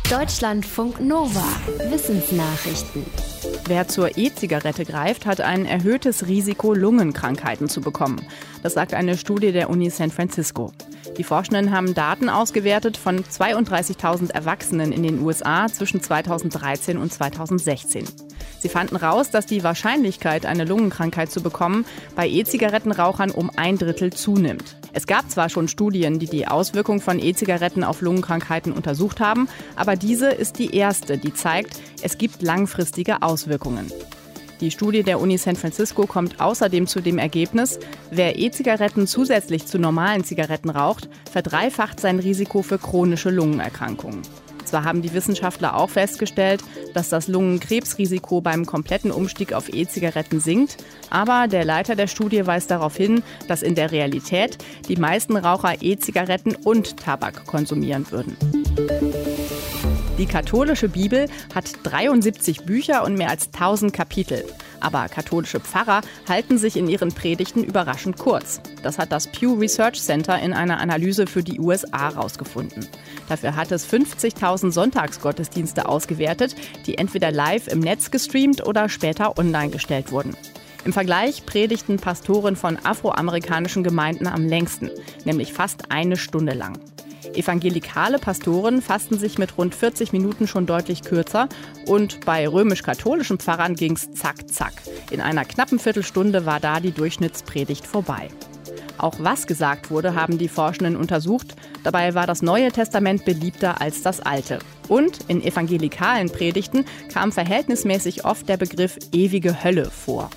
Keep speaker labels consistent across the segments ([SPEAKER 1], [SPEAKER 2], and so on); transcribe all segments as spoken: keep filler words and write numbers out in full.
[SPEAKER 1] Deutschlandfunk Nova. Wissensnachrichten.
[SPEAKER 2] Wer zur E-Zigarette greift, hat ein erhöhtes Risiko, Lungenkrankheiten zu bekommen. Das sagt eine Studie der Uni San Francisco. Die Forschenden haben Daten ausgewertet von zweiunddreißigtausend Erwachsenen in den U S A zwischen zweitausenddreizehn und zweitausendsechzehn. Sie fanden raus, dass die Wahrscheinlichkeit, eine Lungenkrankheit zu bekommen, bei E-Zigarettenrauchern um ein Drittel zunimmt. Es gab zwar schon Studien, die die Auswirkungen von E-Zigaretten auf Lungenkrankheiten untersucht haben, aber diese ist die erste, die zeigt, es gibt langfristige Auswirkungen. Die Studie der Uni San Francisco kommt außerdem zu dem Ergebnis, wer E-Zigaretten zusätzlich zu normalen Zigaretten raucht, verdreifacht sein Risiko für chronische Lungenerkrankungen. Zwar haben die Wissenschaftler auch festgestellt, dass das Lungenkrebsrisiko beim kompletten Umstieg auf E-Zigaretten sinkt, aber der Leiter der Studie weist darauf hin, dass in der Realität die meisten Raucher E-Zigaretten und Tabak konsumieren würden. Die katholische Bibel hat dreiundsiebzig Bücher und mehr als tausend Kapitel. Aber katholische Pfarrer halten sich in ihren Predigten überraschend kurz. Das hat das Pew Research Center in einer Analyse für die U S A herausgefunden. Dafür hat es fünfzigtausend Sonntagsgottesdienste ausgewertet, die entweder live im Netz gestreamt oder später online gestellt wurden. Im Vergleich predigten Pastoren von afroamerikanischen Gemeinden am längsten, nämlich fast eine Stunde lang. Evangelikale Pastoren fassten sich mit rund vierzig Minuten schon deutlich kürzer und bei römisch-katholischen Pfarrern ging's zack, zack. In einer knappen Viertelstunde war da die Durchschnittspredigt vorbei. Auch was gesagt wurde, haben die Forschenden untersucht. Dabei war das Neue Testament beliebter als das Alte. Und in evangelikalen Predigten kam verhältnismäßig oft der Begriff ewige Hölle vor.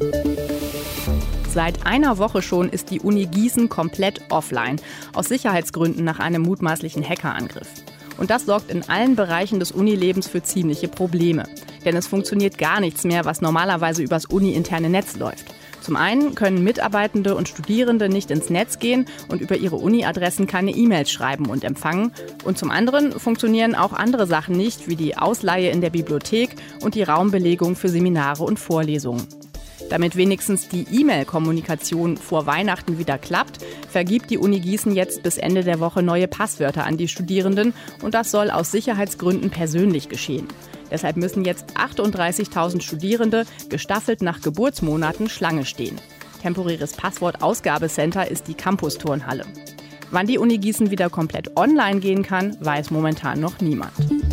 [SPEAKER 2] Seit einer Woche schon ist die Uni Gießen komplett offline, aus Sicherheitsgründen nach einem mutmaßlichen Hackerangriff. Und das sorgt in allen Bereichen des Unilebens für ziemliche Probleme. Denn es funktioniert gar nichts mehr, was normalerweise übers uni-interne Netz läuft. Zum einen können Mitarbeitende und Studierende nicht ins Netz gehen und über ihre Uni-Adressen keine E-Mails schreiben und empfangen. Und zum anderen funktionieren auch andere Sachen nicht, wie die Ausleihe in der Bibliothek und die Raumbelegung für Seminare und Vorlesungen. Damit wenigstens die E-Mail-Kommunikation vor Weihnachten wieder klappt, vergibt die Uni Gießen jetzt bis Ende der Woche neue Passwörter an die Studierenden und das soll aus Sicherheitsgründen persönlich geschehen. Deshalb müssen jetzt achtunddreißigtausend Studierende gestaffelt nach Geburtsmonaten Schlange stehen. Temporäres Passwort-Ausgabecenter ist die Campus-Turnhalle. Wann die Uni Gießen wieder komplett online gehen kann, weiß momentan noch niemand.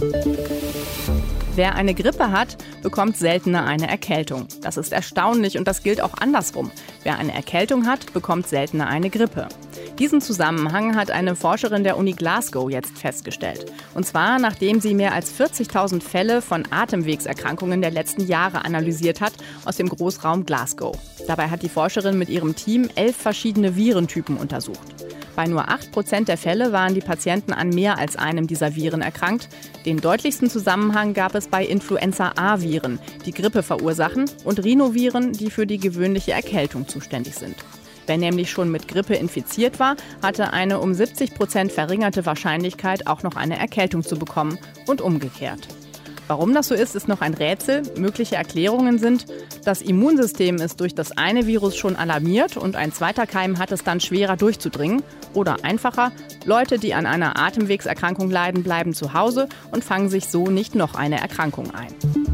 [SPEAKER 2] Wer eine Grippe hat, bekommt seltener eine Erkältung. Das ist erstaunlich und das gilt auch andersrum. Wer eine Erkältung hat, bekommt seltener eine Grippe. Diesen Zusammenhang hat eine Forscherin der Uni Glasgow jetzt festgestellt. Und zwar, nachdem sie mehr als vierzigtausend Fälle von Atemwegserkrankungen der letzten Jahre analysiert hat aus dem Großraum Glasgow. Dabei hat die Forscherin mit ihrem Team elf verschiedene Virentypen untersucht. Bei nur acht Prozent der Fälle waren die Patienten an mehr als einem dieser Viren erkrankt. Den deutlichsten Zusammenhang gab es bei Influenza-A-Viren, die Grippe verursachen, und Rhinoviren, die für die gewöhnliche Erkältung zuständig sind. Wer nämlich schon mit Grippe infiziert war, hatte eine um siebzig Prozent verringerte Wahrscheinlichkeit, auch noch eine Erkältung zu bekommen und umgekehrt. Warum das so ist, ist noch ein Rätsel. Mögliche Erklärungen sind, das Immunsystem ist durch das eine Virus schon alarmiert und ein zweiter Keim hat es dann schwerer durchzudringen. Oder einfacher, Leute, die an einer Atemwegserkrankung leiden, bleiben zu Hause und fangen sich so nicht noch eine Erkrankung ein.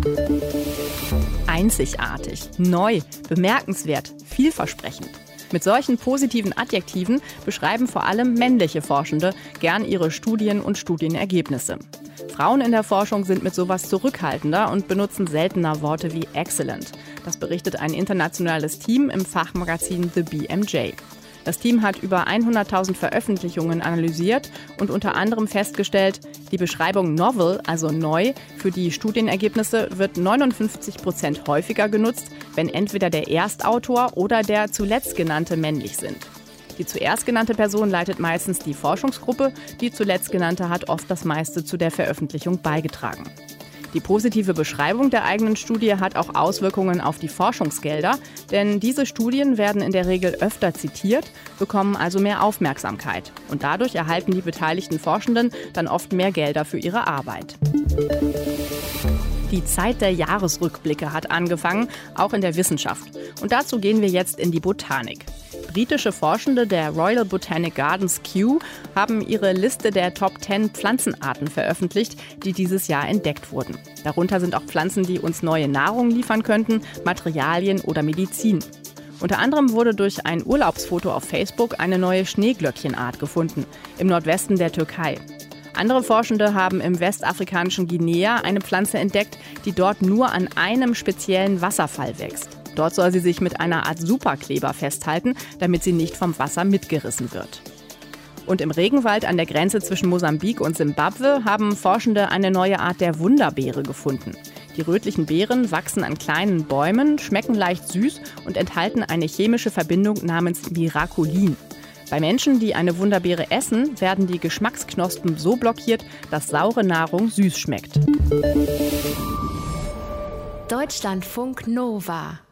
[SPEAKER 2] Einzigartig, neu, bemerkenswert, vielversprechend. Mit solchen positiven Adjektiven beschreiben vor allem männliche Forschende gern ihre Studien und Studienergebnisse. Frauen in der Forschung sind mit sowas zurückhaltender und benutzen seltener Worte wie excellent. Das berichtet ein internationales Team im Fachmagazin The B M J. Das Team hat über hunderttausend Veröffentlichungen analysiert und unter anderem festgestellt, die Beschreibung novel, also neu, für die Studienergebnisse wird neunundfünfzig Prozent häufiger genutzt, wenn entweder der Erstautor oder der zuletzt genannte männlich sind. Die zuerst genannte Person leitet meistens die Forschungsgruppe, die zuletzt genannte hat oft das meiste zu der Veröffentlichung beigetragen. Die positive Beschreibung der eigenen Studie hat auch Auswirkungen auf die Forschungsgelder, denn diese Studien werden in der Regel öfter zitiert, bekommen also mehr Aufmerksamkeit. Und dadurch erhalten die beteiligten Forschenden dann oft mehr Gelder für ihre Arbeit. Die Zeit der Jahresrückblicke hat angefangen, auch in der Wissenschaft. Und dazu gehen wir jetzt in die Botanik. Britische Forschende der Royal Botanic Gardens Kew haben ihre Liste der Top zehn Pflanzenarten veröffentlicht, die dieses Jahr entdeckt wurden. Darunter sind auch Pflanzen, die uns neue Nahrung liefern könnten, Materialien oder Medizin. Unter anderem wurde durch ein Urlaubsfoto auf Facebook eine neue Schneeglöckchenart gefunden, im Nordwesten der Türkei. Andere Forschende haben im westafrikanischen Guinea eine Pflanze entdeckt, die dort nur an einem speziellen Wasserfall wächst. Dort soll sie sich mit einer Art Superkleber festhalten, damit sie nicht vom Wasser mitgerissen wird. Und im Regenwald an der Grenze zwischen Mosambik und Simbabwe haben Forschende eine neue Art der Wunderbeere gefunden. Die rötlichen Beeren wachsen an kleinen Bäumen, schmecken leicht süß und enthalten eine chemische Verbindung namens Miraculin. Bei Menschen, die eine Wunderbeere essen, werden die Geschmacksknospen so blockiert, dass saure Nahrung süß schmeckt.
[SPEAKER 1] Deutschlandfunk Nova